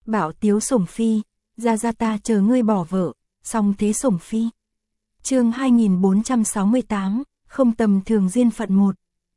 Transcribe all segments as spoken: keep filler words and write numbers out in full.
Bảo tiếu sủng phi, ra ra ta chờ ngươi bỏ vợ, song thế sủng phi. Chương hai nghìn bốn trăm sáu mươi tám, không tầm thường duyên phận một.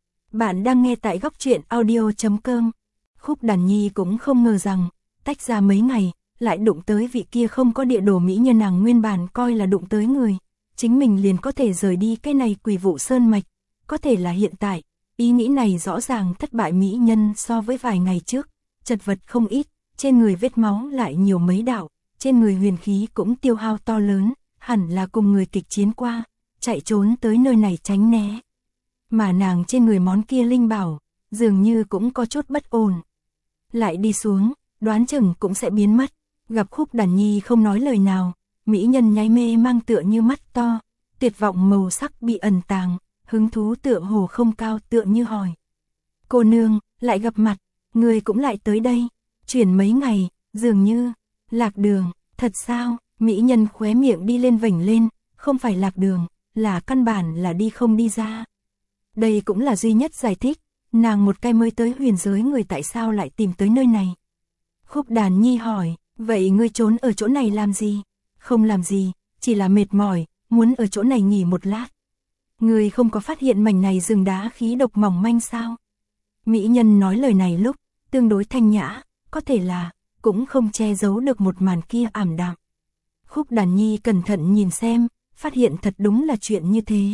Bạn đang nghe tại góc truyện audio chấm com. Khúc Đàn Nhi cũng không ngờ rằng, tách ra mấy ngày, lại đụng tới vị kia không có địa đồ mỹ nhân nàng nguyên bản coi là đụng tới người. Chính mình liền có thể rời đi cái này quỷ vụ sơn mạch. Có thể là hiện tại, ý nghĩ này rõ ràng thất bại mỹ nhân so với vài ngày trước. Chật vật không ít, trên người vết máu lại nhiều mấy đạo, trên người huyền khí cũng tiêu hao to lớn, hẳn là cùng người kịch chiến qua, chạy trốn tới nơi này tránh né. Mà nàng trên người món kia linh bảo, dường như cũng có chút bất ổn. Lại đi xuống, đoán chừng cũng sẽ biến mất. Gặp Khúc Đàn Nhi không nói lời nào, mỹ nhân nháy mê mang tựa như mắt to, tuyệt vọng màu sắc bị ẩn tàng, hứng thú tựa hồ không cao tựa như hỏi. Cô nương, lại gặp mặt, người cũng lại tới đây, chuyển mấy ngày, dường như, lạc đường, thật sao, mỹ nhân khóe miệng đi lên vểnh lên, không phải lạc đường, là căn bản là đi không đi ra. Đây cũng là duy nhất giải thích, nàng một cái mới tới huyền giới người tại sao lại tìm tới nơi này. Khúc Đàn Nhi hỏi, vậy ngươi trốn ở chỗ này làm gì? Không làm gì, chỉ là mệt mỏi, muốn ở chỗ này nghỉ một lát. Ngươi không có phát hiện mảnh này rừng đá khí độc mỏng manh sao? Mỹ nhân nói lời này lúc, tương đối thanh nhã, có thể là, cũng không che giấu được một màn kia ảm đạm. Khúc Đàn Nhi cẩn thận nhìn xem, phát hiện thật đúng là chuyện như thế.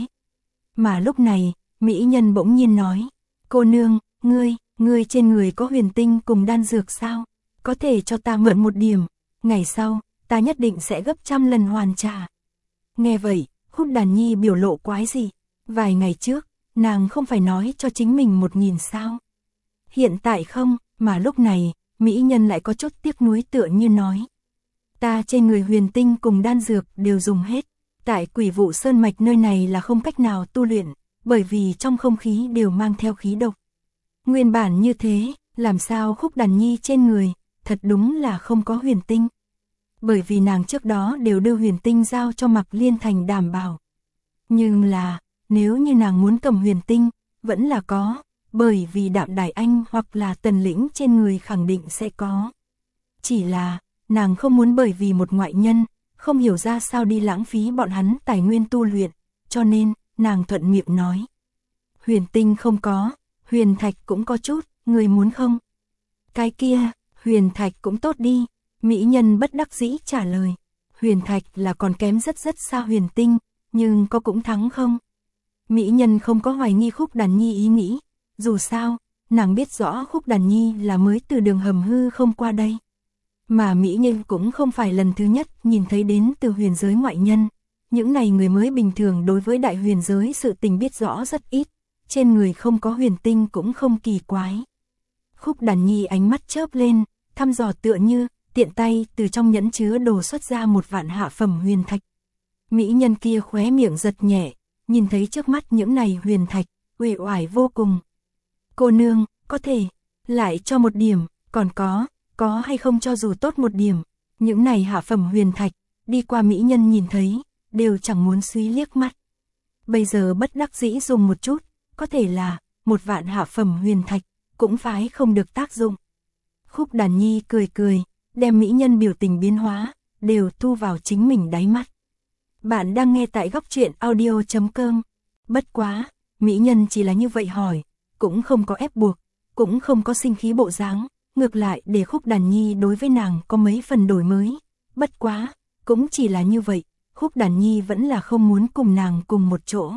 Mà lúc này, mỹ nhân bỗng nhiên nói, cô nương, ngươi, ngươi trên người có huyền tinh cùng đan dược sao? Có thể cho ta mượn một điểm, ngày sau, ta nhất định sẽ gấp trăm lần hoàn trả. Nghe vậy, Khúc Đàn Nhi biểu lộ quái gì? Vài ngày trước, nàng không phải nói cho chính mình một nghìn sao? Hiện tại không, mà lúc này, mỹ nhân lại có chút tiếc nuối tựa như nói. Ta trên người huyền tinh cùng đan dược đều dùng hết, tại quỷ vụ sơn mạch nơi này là không cách nào tu luyện, bởi vì trong không khí đều mang theo khí độc. Nguyên bản như thế, làm sao Khúc Đàn Nhi trên người, thật đúng là không có huyền tinh. Bởi vì nàng trước đó đều đưa huyền tinh giao cho Mạc Liên Thành đảm bảo. Nhưng là, nếu như nàng muốn cầm huyền tinh, vẫn là có, bởi vì Đạm Đài Anh hoặc là Tần Lĩnh trên người khẳng định sẽ có. Chỉ là, nàng không muốn bởi vì một ngoại nhân, không hiểu ra sao đi lãng phí bọn hắn tài nguyên tu luyện, cho nên, nàng thuận miệng nói. Huyền tinh không có, huyền thạch cũng có chút, người muốn không? Cái kia, huyền thạch cũng tốt đi, mỹ nhân bất đắc dĩ trả lời. Huyền thạch là còn kém rất rất xa huyền tinh, nhưng có cũng thắng không? Mỹ nhân không có hoài nghi Khúc Đàn Nhi ý nghĩ, dù sao, nàng biết rõ Khúc Đàn Nhi là mới từ đường hầm hư không qua đây. Mà mỹ nhân cũng không phải lần thứ nhất nhìn thấy đến từ huyền giới ngoại nhân. Những này người mới bình thường đối với đại huyền giới sự tình biết rõ rất ít, trên người không có huyền tinh cũng không kỳ quái. Khúc Đàn Nhi ánh mắt chớp lên, thăm dò tựa như, tiện tay từ trong nhẫn chứa đồ xuất ra một vạn hạ phẩm huyền thạch. Mỹ nhân kia khóe miệng giật nhẹ, nhìn thấy trước mắt những này huyền thạch, uể oải vô cùng. Cô nương, có thể, lại cho một điểm, còn có, có hay không cho dù tốt một điểm. Những này hạ phẩm huyền thạch, đi qua mỹ nhân nhìn thấy, đều chẳng muốn suy liếc mắt. Bây giờ bất đắc dĩ dùng một chút, có thể là, một vạn hạ phẩm huyền thạch, cũng phải không được tác dụng. Khúc Đàn Nhi cười cười, đem mỹ nhân biểu tình biến hóa, đều thu vào chính mình đáy mắt. Bạn đang nghe tại góc truyện audio chấm com. Bất quá, mỹ nhân chỉ là như vậy hỏi, cũng không có ép buộc, cũng không có sinh khí bộ dáng, ngược lại để Khúc Đàn Nhi đối với nàng có mấy phần đổi mới. Bất quá, cũng chỉ là như vậy, Khúc Đàn Nhi vẫn là không muốn cùng nàng cùng một chỗ.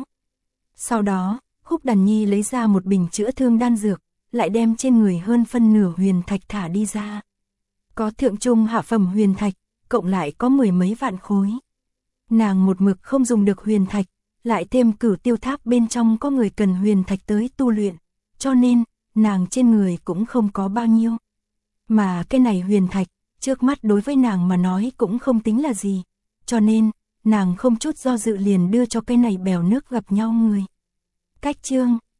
Sau đó, Khúc Đàn Nhi lấy ra một bình chữa thương đan dược, lại đem trên người hơn phân nửa huyền thạch thả đi ra. Có thượng trung hạ phẩm huyền thạch, cộng lại có mười mấy vạn khối. Nàng một mực không dùng được huyền thạch, lại thêm Cửu Tiêu Tháp bên trong có người cần huyền thạch tới tu luyện, cho nên, nàng trên người cũng không có bao nhiêu. Mà cái này huyền thạch, trước mắt đối với nàng mà nói cũng không tính là gì, cho nên, nàng không chút do dự liền đưa cho cái này bèo nước gặp nhau người. Cách chương